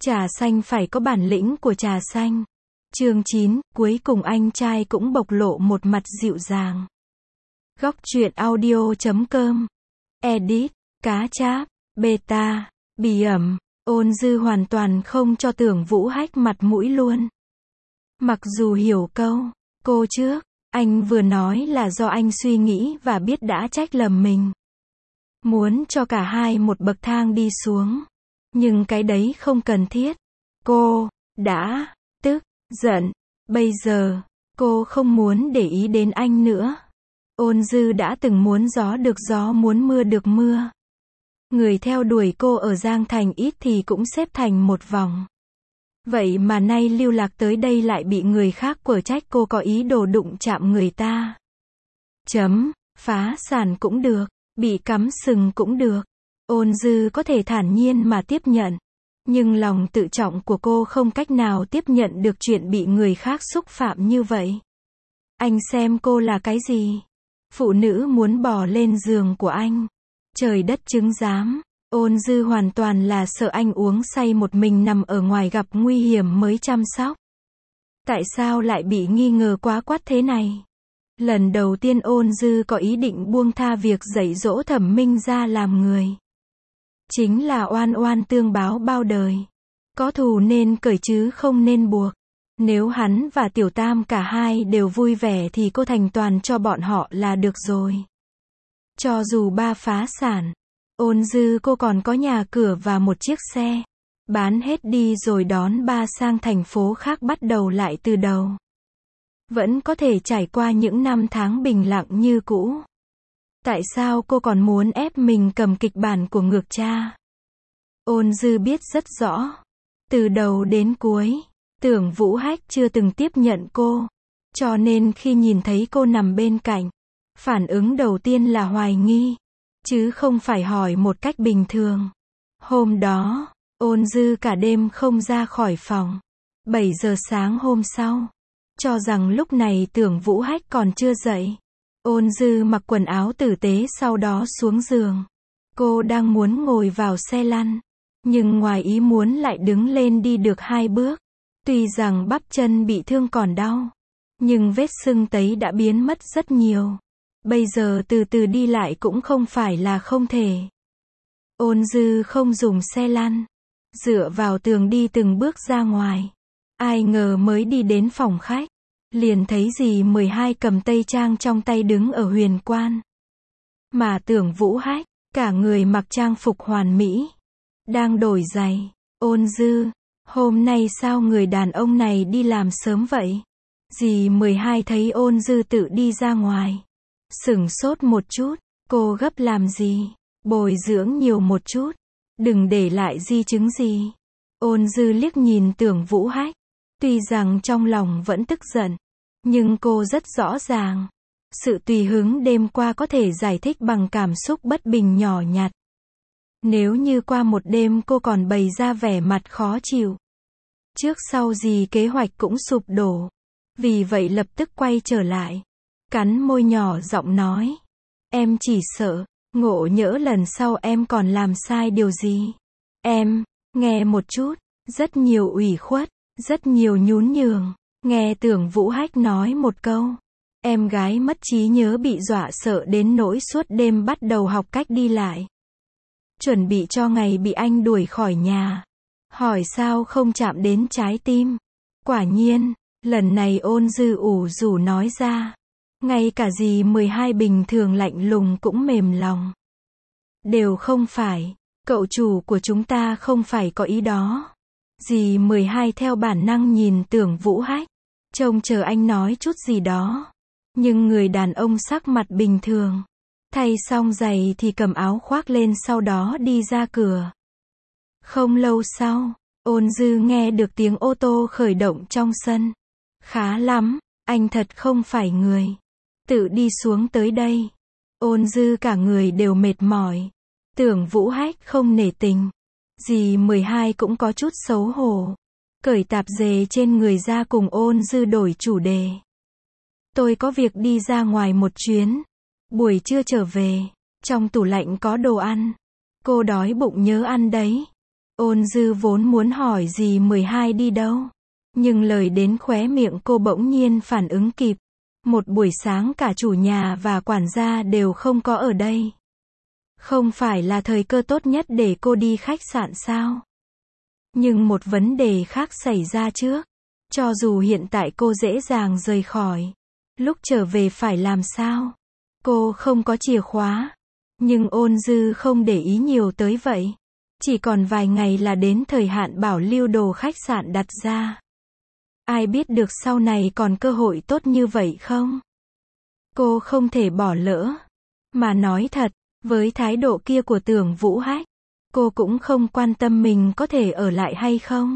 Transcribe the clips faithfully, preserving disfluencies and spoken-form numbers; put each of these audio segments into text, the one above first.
Trà xanh phải có bản lĩnh của trà xanh. Chương chín, cuối cùng anh trai cũng bộc lộ một mặt dịu dàng. Góc truyện audio chấm com. Edit, cá cháp, beta, bì ẩm, Ôn Dư hoàn toàn không cho Tưởng Vũ Hách mặt mũi luôn. Mặc dù hiểu câu, cô trước, anh vừa nói là do anh suy nghĩ và biết đã trách lầm mình. Muốn cho cả hai một bậc thang đi xuống. Nhưng cái đấy không cần thiết. Cô đã tức giận. Bây giờ, cô không muốn để ý đến anh nữa. Ôn Dư đã từng muốn gió được gió, muốn mưa được mưa. Người theo đuổi cô ở Giang Thành ít thì cũng xếp thành một vòng. Vậy mà nay lưu lạc tới đây lại bị người khác quở trách cô có ý đồ đụng chạm người ta. Chấm, phá sản cũng được, bị cắm sừng cũng được. Ôn Dư có thể thản nhiên mà tiếp nhận. Nhưng lòng tự trọng của cô không cách nào tiếp nhận được chuyện bị người khác xúc phạm như vậy. Anh xem cô là cái gì? Phụ nữ muốn bò lên giường của anh. Trời đất chứng giám. Ôn Dư hoàn toàn là sợ anh uống say một mình nằm ở ngoài gặp nguy hiểm mới chăm sóc. Tại sao lại bị nghi ngờ quá quát thế này? Lần đầu tiên Ôn Dư có ý định buông tha việc dạy dỗ Thẩm Minh ra làm người. Chính là oan oan tương báo bao đời. Có thù nên cởi chứ không nên buộc. Nếu hắn và Tiểu Tam cả hai đều vui vẻ thì cô thành toàn cho bọn họ là được rồi. Cho dù ba phá sản, Ôn Dư cô còn có nhà cửa và một chiếc xe. Bán hết đi rồi đón ba sang thành phố khác bắt đầu lại từ đầu. Vẫn có thể trải qua những năm tháng bình lặng như cũ. Tại sao cô còn muốn ép mình cầm kịch bản của ngược cha? Ôn Dư biết rất rõ. Từ đầu đến cuối, Tưởng Vũ Hách chưa từng tiếp nhận cô. Cho nên khi nhìn thấy cô nằm bên cạnh, phản ứng đầu tiên là hoài nghi. Chứ không phải hỏi một cách bình thường. Hôm đó, Ôn Dư cả đêm không ra khỏi phòng. bảy giờ sáng hôm sau, cho rằng lúc này Tưởng Vũ Hách còn chưa dậy. Ôn Dư mặc quần áo tử tế sau đó xuống giường. Cô đang muốn ngồi vào xe lăn. Nhưng ngoài ý muốn lại đứng lên đi được hai bước. Tuy rằng bắp chân bị thương còn đau. Nhưng vết sưng tấy đã biến mất rất nhiều. Bây giờ từ từ đi lại cũng không phải là không thể. Ôn Dư không dùng xe lăn. Dựa vào tường đi từng bước ra ngoài. Ai ngờ mới đi đến phòng khách. Liền thấy dì mười hai cầm tây trang trong tay đứng ở huyền quan. Mà Tưởng Vũ Hách, cả người mặc trang phục hoàn mỹ. Đang đổi giày. Ôn Dư, hôm nay sao người đàn ông này đi làm sớm vậy? Dì mười hai thấy Ôn Dư tự đi ra ngoài. Sửng sốt một chút, cô gấp làm gì? Bồi dưỡng nhiều một chút. Đừng để lại di chứng gì. Ôn Dư liếc nhìn Tưởng Vũ Hách. Tuy rằng trong lòng vẫn tức giận. Nhưng cô rất rõ ràng. Sự tùy hứng đêm qua có thể giải thích bằng cảm xúc bất bình nhỏ nhặt. Nếu như qua một đêm cô còn bày ra vẻ mặt khó chịu. Trước sau gì kế hoạch cũng sụp đổ. Vì vậy lập tức quay trở lại. Cắn môi nhỏ giọng nói. Em chỉ sợ, ngộ nhỡ lần sau em còn làm sai điều gì. Em, nghe một chút, rất nhiều ủy khuất, rất nhiều nhún nhường. Nghe Tưởng Vũ Hách nói một câu. Em gái mất trí nhớ bị dọa sợ đến nỗi suốt đêm bắt đầu học cách đi lại. Chuẩn bị cho ngày bị anh đuổi khỏi nhà. Hỏi sao không chạm đến trái tim. Quả nhiên, lần này Ôn Dư ủ rủ nói ra. Ngay cả dì mười hai bình thường lạnh lùng cũng mềm lòng. Đều không phải. Cậu chủ của chúng ta không phải có ý đó. Dì mười hai theo bản năng nhìn Tưởng Vũ Hách. Trông chờ anh nói chút gì đó. Nhưng người đàn ông sắc mặt bình thường. Thay xong giày thì cầm áo khoác lên sau đó đi ra cửa. Không lâu sau, Ôn Dư nghe được tiếng ô tô khởi động trong sân. Khá lắm, anh thật không phải người. Tự đi xuống tới đây. Ôn Dư cả người đều mệt mỏi. Tưởng Vũ Hách không nể tình. Dì mười hai cũng có chút xấu hổ. Cởi tạp dề trên người ra cùng Ôn Dư đổi chủ đề. Tôi có việc đi ra ngoài một chuyến. Buổi trưa trở về. Trong tủ lạnh có đồ ăn. Cô đói bụng nhớ ăn đấy. Ôn Dư vốn muốn hỏi dì mười hai đi đâu. Nhưng lời đến khóe miệng cô bỗng nhiên phản ứng kịp. Một buổi sáng cả chủ nhà và quản gia đều không có ở đây. Không phải là thời cơ tốt nhất để cô đi khách sạn sao? Nhưng một vấn đề khác xảy ra trước. Cho dù hiện tại cô dễ dàng rời khỏi, lúc trở về phải làm sao? Cô không có chìa khóa. Nhưng Ôn Dư không để ý nhiều tới vậy. Chỉ còn vài ngày là đến thời hạn bảo lưu đồ khách sạn đặt ra. Ai biết được sau này còn cơ hội tốt như vậy không? Cô không thể bỏ lỡ. Mà nói thật, với thái độ kia của Tưởng Vũ Hách, cô cũng không quan tâm mình có thể ở lại hay không.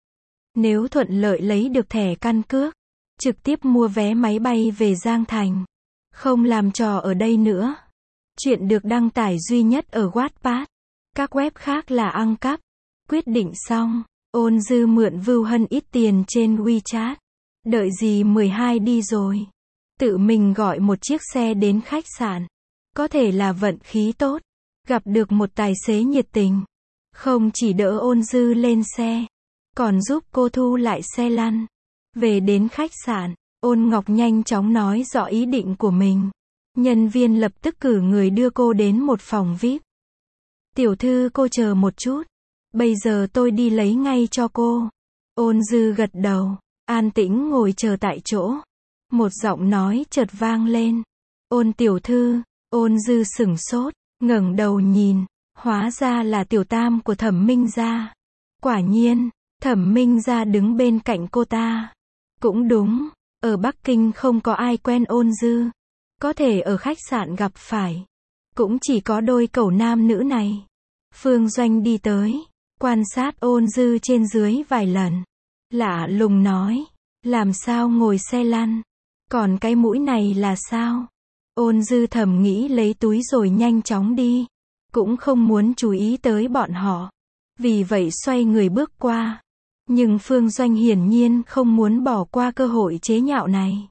Nếu thuận lợi lấy được thẻ căn cước, trực tiếp mua vé máy bay về Giang Thành, không làm trò ở đây nữa. Chuyện được đăng tải duy nhất ở Wattpad. Các web khác là ăn cắp. Quyết định xong, Ôn Dư mượn Vưu Hân ít tiền trên WeChat. Đợi dì mười hai đi rồi. Tự mình gọi một chiếc xe đến khách sạn. Có thể là vận khí tốt. Gặp được một tài xế nhiệt tình. Không chỉ đỡ Ôn Dư lên xe, còn giúp cô thu lại xe lăn. Về đến khách sạn, Ôn Ngọc nhanh chóng nói rõ ý định của mình. Nhân viên lập tức cử người đưa cô đến một phòng vi ai pi. Tiểu thư cô chờ một chút. Bây giờ tôi đi lấy ngay cho cô. Ôn Dư gật đầu, an tĩnh ngồi chờ tại chỗ. Một giọng nói chợt vang lên. Ôn tiểu thư. Ôn Dư sửng sốt, ngẩng đầu nhìn. Hóa ra là tiểu tam của Thẩm Minh gia. Quả nhiên, Thẩm Minh gia đứng bên cạnh cô ta. Cũng đúng, ở Bắc Kinh không có ai quen Ôn Dư. Có thể ở khách sạn gặp phải. Cũng chỉ có đôi cẩu nam nữ này. Phương Doanh đi tới, quan sát Ôn Dư trên dưới vài lần. Lạ lùng nói, làm sao ngồi xe lăn? Còn cái mũi này là sao? Ôn Dư thầm nghĩ lấy túi rồi nhanh chóng đi. Cũng không muốn chú ý tới bọn họ. Vì vậy xoay người bước qua. Nhưng Phương Doanh hiển nhiên không muốn bỏ qua cơ hội chế nhạo này.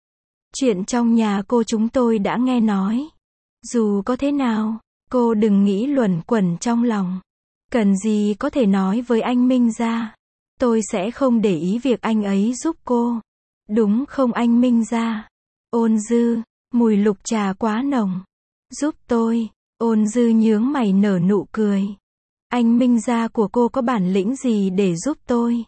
Chuyện trong nhà cô chúng tôi đã nghe nói. Dù có thế nào, cô đừng nghĩ luẩn quẩn trong lòng. Cần gì có thể nói với anh Minh gia. Tôi sẽ không để ý việc anh ấy giúp cô. Đúng không anh Minh gia? Ôn Dư, mùi lục trà quá nồng. Giúp tôi. Ôn Dư nhướng mày nở nụ cười. Anh Minh gia của cô có bản lĩnh gì để giúp tôi?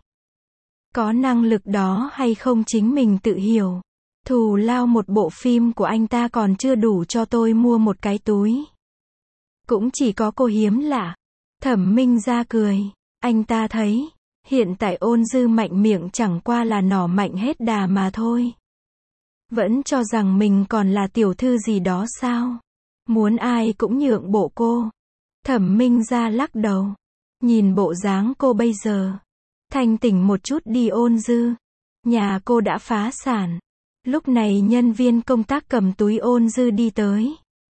Có năng lực đó hay không chính mình tự hiểu. Thù lao một bộ phim của anh ta còn chưa đủ cho tôi mua một cái túi. Cũng chỉ có cô hiếm lạ. Thẩm Minh gia cười. Anh ta thấy, hiện tại Ôn Dư mạnh miệng chẳng qua là nỏ mạnh hết đà mà thôi. Vẫn cho rằng mình còn là tiểu thư gì đó sao? Muốn ai cũng nhượng bộ cô. Thẩm Minh gia lắc đầu. Nhìn bộ dáng cô bây giờ. Thanh tỉnh một chút đi Ôn Dư. Nhà cô đã phá sản. Lúc này nhân viên công tác cầm túi Ôn Dư đi tới.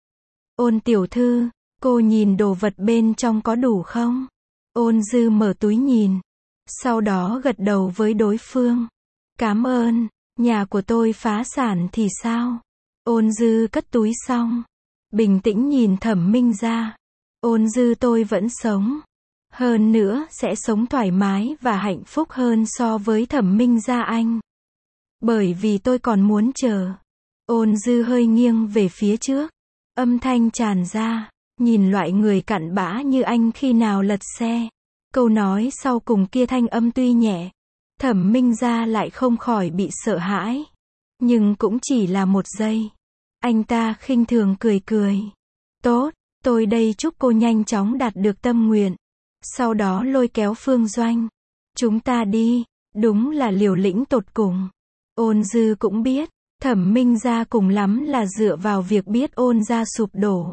Ôn tiểu thư, cô nhìn đồ vật bên trong có đủ không? Ôn Dư mở túi nhìn. Sau đó gật đầu với đối phương. Cảm ơn, nhà của tôi phá sản thì sao? Ôn Dư cất túi xong. Bình tĩnh nhìn Thẩm Minh gia. Ôn Dư tôi vẫn sống. Hơn nữa sẽ sống thoải mái và hạnh phúc hơn so với Thẩm Minh gia anh. Bởi vì tôi còn muốn chờ. Ôn Dư hơi nghiêng về phía trước. Âm thanh tràn ra. Nhìn loại người cặn bã như anh khi nào lật xe. Câu nói sau cùng kia thanh âm tuy nhẹ. Thẩm Minh gia lại không khỏi bị sợ hãi. Nhưng cũng chỉ là một giây. Anh ta khinh thường cười cười. Tốt, tôi đây chúc cô nhanh chóng đạt được tâm nguyện. Sau đó lôi kéo Phương Doanh. Chúng ta đi. Đúng là liều lĩnh tột cùng. Ôn Dư cũng biết. Thẩm Minh gia cùng lắm là dựa vào việc biết Ôn gia sụp đổ.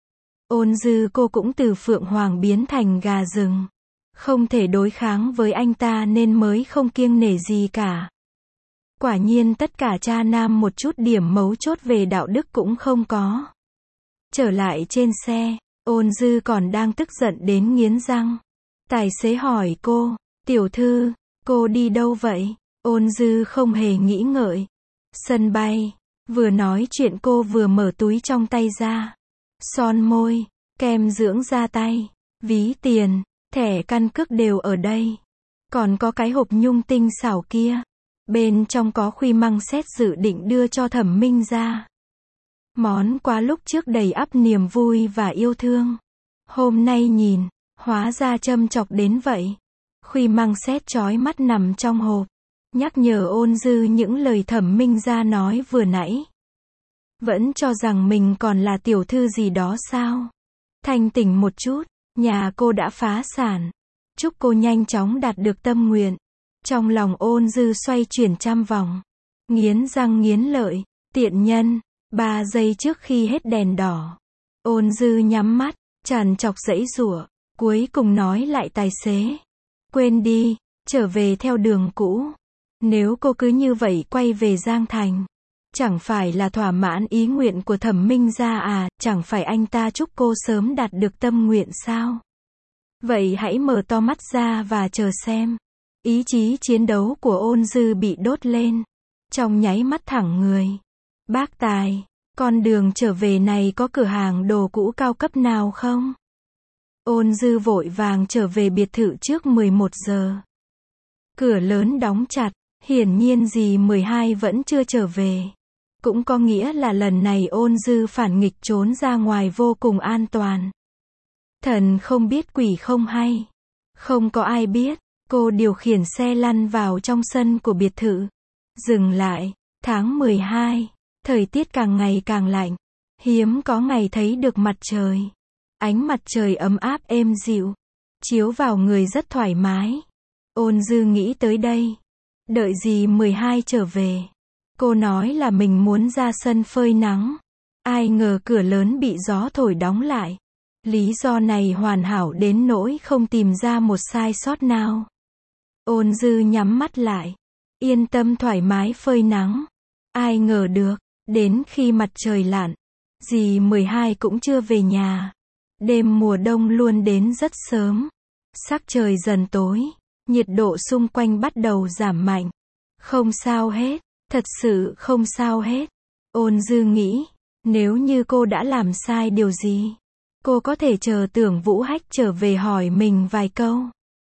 Ôn Dư cô cũng từ phượng hoàng biến thành gà rừng. Không thể đối kháng với anh ta nên mới không kiêng nể gì cả. Quả nhiên tất cả cha nam một chút điểm mấu chốt về đạo đức cũng không có. Trở lại trên xe, Ôn Dư còn đang tức giận đến nghiến răng. Tài xế hỏi cô, tiểu thư, cô đi đâu vậy? Ôn Dư không hề nghĩ ngợi. Sân bay. Vừa nói chuyện cô vừa mở túi trong tay ra. Son môi, kem dưỡng da tay, ví tiền, thẻ căn cước đều ở đây. Còn có cái hộp nhung tinh xảo kia. Bên trong có khuy măng xét dự định đưa cho Thẩm Minh Gia. Món quà lúc trước đầy ắp niềm vui và yêu thương. Hôm nay nhìn, hóa ra châm chọc đến vậy. Khuy măng xét chói mắt nằm trong hộp. Nhắc nhở Ôn Dư những lời Thẩm Minh Gia nói vừa nãy. Vẫn cho rằng mình còn là tiểu thư gì đó sao? Thanh tỉnh một chút, nhà cô đã phá sản. Chúc cô nhanh chóng đạt được tâm nguyện. Trong lòng Ôn Dư xoay chuyển trăm vòng. Nghiến răng nghiến lợi, tiện nhân. Ba giây trước khi hết đèn đỏ. Ôn Dư nhắm mắt, tràn trọc giãy giụa, cuối cùng nói lại tài xế. Quên đi, trở về theo đường cũ. Nếu cô cứ như vậy quay về Giang Thành, chẳng phải là thỏa mãn ý nguyện của Thẩm Minh Gia à, chẳng phải anh ta chúc cô sớm đạt được tâm nguyện sao? Vậy hãy mở to mắt ra và chờ xem. Ý chí chiến đấu của Ôn Dư bị đốt lên. Trong nháy mắt thẳng người. Bác Tài, con đường trở về này có cửa hàng đồ cũ cao cấp nào không? Ôn Dư vội vàng trở về biệt thự trước mười một giờ. Cửa lớn đóng chặt, hiển nhiên dì mười hai vẫn chưa trở về. Cũng có nghĩa là lần này Ôn Dư phản nghịch trốn ra ngoài vô cùng an toàn. Thần không biết quỷ không hay. Không có ai biết, cô điều khiển xe lăn vào trong sân của biệt thự. Dừng lại, tháng mười hai, thời tiết càng ngày càng lạnh. Hiếm có ngày thấy được mặt trời. Ánh mặt trời ấm áp êm dịu, chiếu vào người rất thoải mái. Ôn Dư nghĩ tới đây. Đợi dì mười hai trở về. Cô nói là mình muốn ra sân phơi nắng. Ai ngờ cửa lớn bị gió thổi đóng lại. Lý do này hoàn hảo đến nỗi không tìm ra một sai sót nào. Ôn Dư nhắm mắt lại. Yên tâm thoải mái phơi nắng. Ai ngờ được, đến khi mặt trời lặn, dì mười hai cũng chưa về nhà. Đêm mùa đông luôn đến rất sớm. Sắc trời dần tối, nhiệt độ xung quanh bắt đầu giảm mạnh. Không sao hết, thật sự không sao hết. Ôn Dư nghĩ, nếu như cô đã làm sai điều gì, cô có thể chờ Tưởng Vũ Hách trở về hỏi mình vài câu.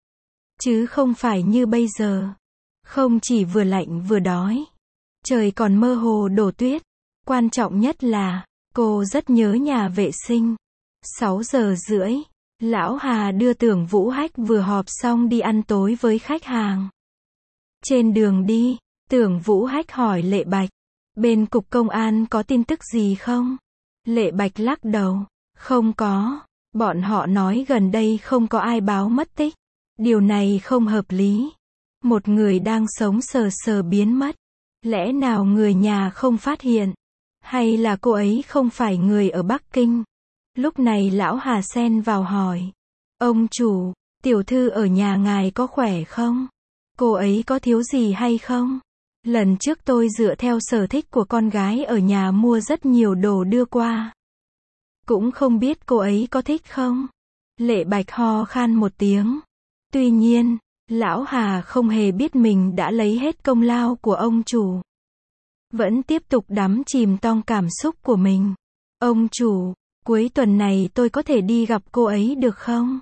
Chứ không phải như bây giờ. Không chỉ vừa lạnh vừa đói. Trời còn mơ hồ đổ tuyết. Quan trọng nhất là, cô rất nhớ nhà vệ sinh. sáu giờ rưỡi, Lão Hà đưa Tưởng Vũ Hách vừa họp xong đi ăn tối với khách hàng. Trên đường đi, Tưởng Vũ Hách hỏi Lệ Bạch, bên cục công an có tin tức gì không? Lệ Bạch lắc đầu, không có, bọn họ nói gần đây không có ai báo mất tích. Điều này không hợp lý. Một người đang sống sờ sờ biến mất. Lẽ nào người nhà không phát hiện? Hay là cô ấy không phải người ở Bắc Kinh? Lúc này Lão Hà xen vào hỏi. Ông chủ, tiểu thư ở nhà ngài có khỏe không? Cô ấy có thiếu gì hay không? Lần trước tôi dựa theo sở thích của con gái ở nhà mua rất nhiều đồ đưa qua. Cũng không biết cô ấy có thích không? Lệ Bạch ho khan một tiếng. Tuy nhiên, Lão Hà không hề biết mình đã lấy hết công lao của ông chủ. Vẫn tiếp tục đắm chìm trong cảm xúc của mình. Ông chủ, cuối tuần này tôi có thể đi gặp cô ấy được không?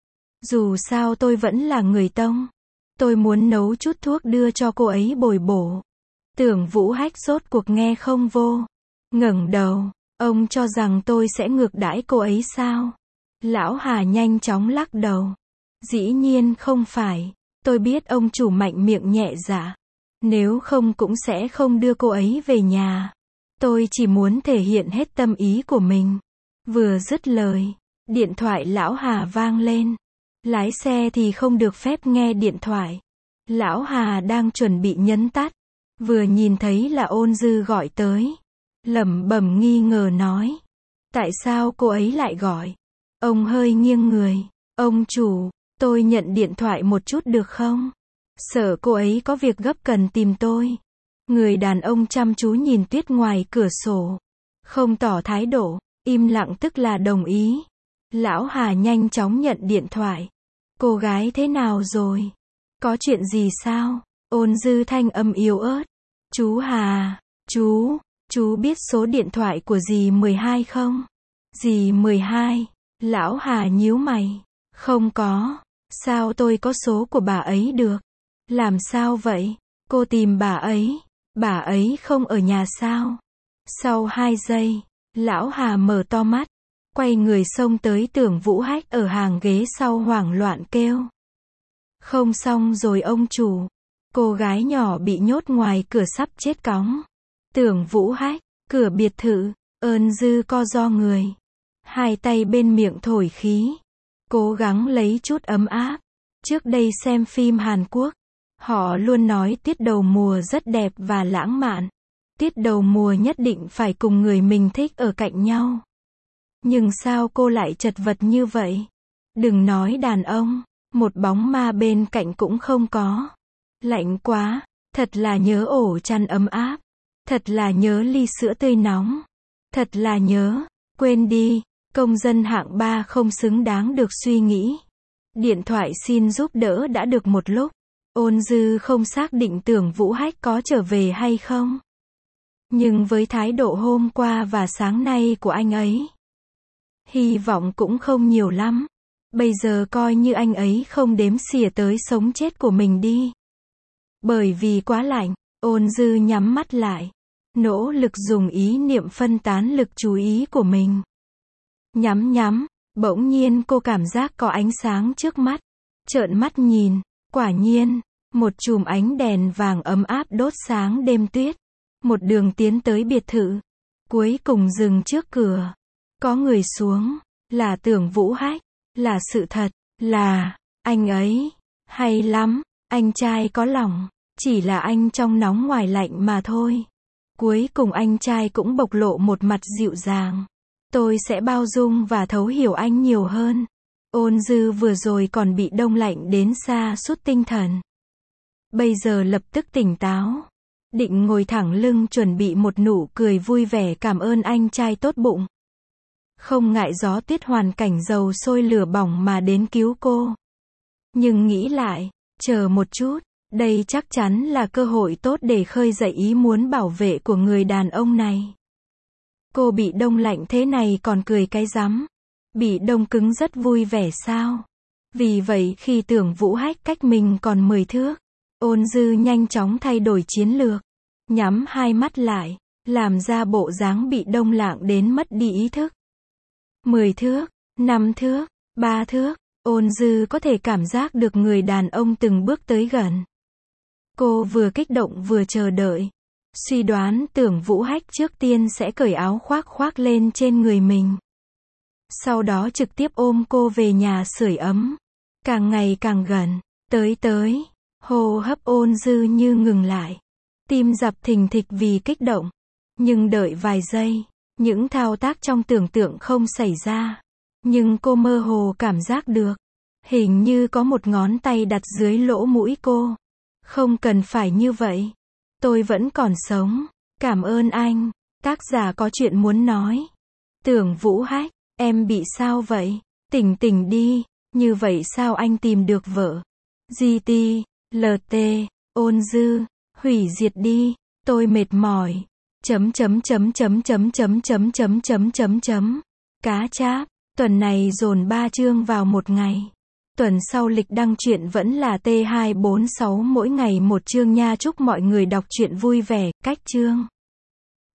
Dù sao tôi vẫn là người Tông. Tôi muốn nấu chút thuốc đưa cho cô ấy bồi bổ. Tưởng Vũ Hách rốt cuộc nghe không vô. Ngẩng đầu, ông cho rằng tôi sẽ ngược đãi cô ấy sao? Lão Hà nhanh chóng lắc đầu. Dĩ nhiên không phải. Tôi biết ông chủ mạnh miệng nhẹ dạ. Nếu không cũng sẽ không đưa cô ấy về nhà. Tôi chỉ muốn thể hiện hết tâm ý của mình. Vừa dứt lời, điện thoại Lão Hà vang lên. Lái xe thì không được phép nghe điện thoại. Lão Hà đang chuẩn bị nhấn tắt. Vừa nhìn thấy là Ôn Dư gọi tới. Lẩm bẩm nghi ngờ nói. Tại sao cô ấy lại gọi? Ông hơi nghiêng người. Ông chủ, tôi nhận điện thoại một chút được không? Sợ cô ấy có việc gấp cần tìm tôi. Người đàn ông chăm chú nhìn tuyết ngoài cửa sổ. Không tỏ thái độ, im lặng tức là đồng ý. Lão Hà nhanh chóng nhận điện thoại. Cô gái thế nào rồi? Có chuyện gì sao? Ôn Dư thanh âm yếu ớt. Chú Hà, chú, chú biết số điện thoại của dì mười hai không? Dì mười hai, Lão Hà nhíu mày. Không có, Sao tôi có số của bà ấy được? Làm sao vậy? Cô tìm bà ấy. Bà ấy không ở nhà sao? Sau hai giây, lão Hà mở to mắt, quay người xông tới Tưởng Vũ Hách ở hàng ghế sau hoảng loạn kêu. Không xong rồi ông chủ. Cô gái nhỏ bị nhốt ngoài cửa sắp chết cóng. Tưởng Vũ Hách, cửa biệt thự, Ơn Dư co ro người. Hai tay bên miệng thổi khí. Cố gắng lấy chút ấm áp. Trước đây xem phim Hàn Quốc, họ luôn nói tiết đầu mùa rất đẹp và lãng mạn. Tiết đầu mùa nhất định phải cùng người mình thích ở cạnh nhau. Nhưng sao cô lại chật vật như vậy? Đừng nói đàn ông, một bóng ma bên cạnh cũng không có. Lạnh quá, thật là nhớ ổ chăn ấm áp. Thật là nhớ ly sữa tươi nóng. Thật là nhớ, quên đi, công dân hạng ba không xứng đáng được suy nghĩ. Điện thoại xin giúp đỡ đã được một lúc. Ôn Dư không xác định Tưởng Vũ Hách có trở về hay không. Nhưng với thái độ hôm qua và sáng nay của anh ấy, hy vọng cũng không nhiều lắm. Bây giờ coi như anh ấy không đếm xỉa tới sống chết của mình đi. Bởi vì quá lạnh, Ôn Dư nhắm mắt lại, nỗ lực dùng ý niệm phân tán lực chú ý của mình. Nhắm nhắm, bỗng nhiên cô cảm giác có ánh sáng trước mắt. Trợn mắt nhìn, quả nhiên, một chùm ánh đèn vàng ấm áp đốt sáng đêm tuyết. Một đường tiến tới biệt thự, cuối cùng dừng trước cửa. Có người xuống, là Tưởng Vũ Hách, là sự thật, là anh ấy. Hay lắm, anh trai có lòng, chỉ là anh trong nóng ngoài lạnh mà thôi. Cuối cùng anh trai cũng bộc lộ một mặt dịu dàng. Tôi sẽ bao dung và thấu hiểu anh nhiều hơn. Ôn Dư vừa rồi còn bị đông lạnh đến sa sút tinh thần. Bây giờ lập tức tỉnh táo. Định ngồi thẳng lưng chuẩn bị một nụ cười vui vẻ cảm ơn anh trai tốt bụng. Không ngại gió tuyết hoàn cảnh dầu sôi lửa bỏng mà đến cứu cô. Nhưng nghĩ lại, chờ một chút, đây chắc chắn là cơ hội tốt để khơi dậy ý muốn bảo vệ của người đàn ông này. Cô bị đông lạnh thế này còn cười cái rắm. Bị đông cứng rất vui vẻ sao? Vì vậy khi Tưởng Vũ Hách cách mình còn mười thước, Ôn Dư nhanh chóng thay đổi chiến lược. Nhắm hai mắt lại, làm ra bộ dáng bị đông lạnh đến mất đi ý thức. Mười thước, năm thước, ba thước, Ôn Dư có thể cảm giác được người đàn ông từng bước tới gần. Cô vừa kích động vừa chờ đợi. Suy đoán Tưởng Vũ Hách trước tiên sẽ cởi áo khoác khoác lên trên người mình. Sau đó trực tiếp ôm cô về nhà sưởi ấm. Càng ngày càng gần, tới tới, hô hấp Ôn Dư như ngừng lại. Tim dập thình thịch vì kích động. Nhưng đợi vài giây, những thao tác trong tưởng tượng không xảy ra. Nhưng cô mơ hồ cảm giác được. Hình như có một ngón tay đặt dưới lỗ mũi cô. Không cần phải như vậy. Tôi vẫn còn sống. Cảm ơn anh. Tác giả có chuyện muốn nói. Tưởng Vũ Hách, em bị sao vậy? Tỉnh tỉnh đi. Như vậy sao anh tìm được vợ? giê tê, lờ tê, Ôn Dư, hủy diệt đi. Tôi mệt mỏi. Chấm chấm chấm chấm chấm chấm chấm chấm chấm chấm chấm. Cá cháp. Tuần này dồn ba chương vào một ngày. Tuần sau lịch đăng truyện vẫn là T hai bốn sáu mỗi ngày một chương nha. Chúc mọi người đọc truyện vui vẻ. Cách chương